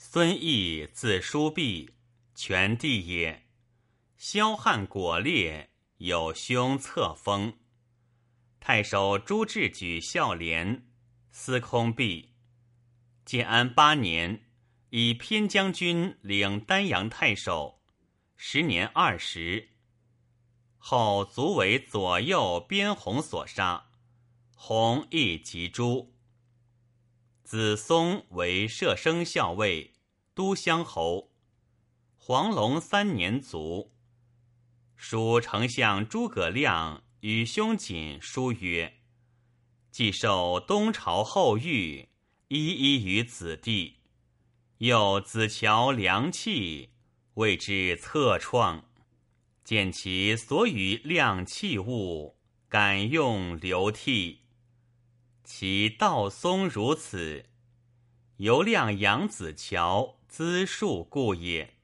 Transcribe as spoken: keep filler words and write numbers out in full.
孙毅字叔弼，全弟也。萧汉果烈，有兄册封。太守朱志举孝廉，司空弼。建安八年，以偏将军领丹阳太守，时年二十。后卒为左右边洪所杀，洪亦及诛。子松为摄生校尉、都乡侯。黄龙三年卒。蜀丞相诸葛亮与兄瑾书曰：既受东朝后御，一一于子弟，又子乔良器，谓之策创。见其所与量器物，敢用流涕。其道松如此，犹量养子乔资数故也。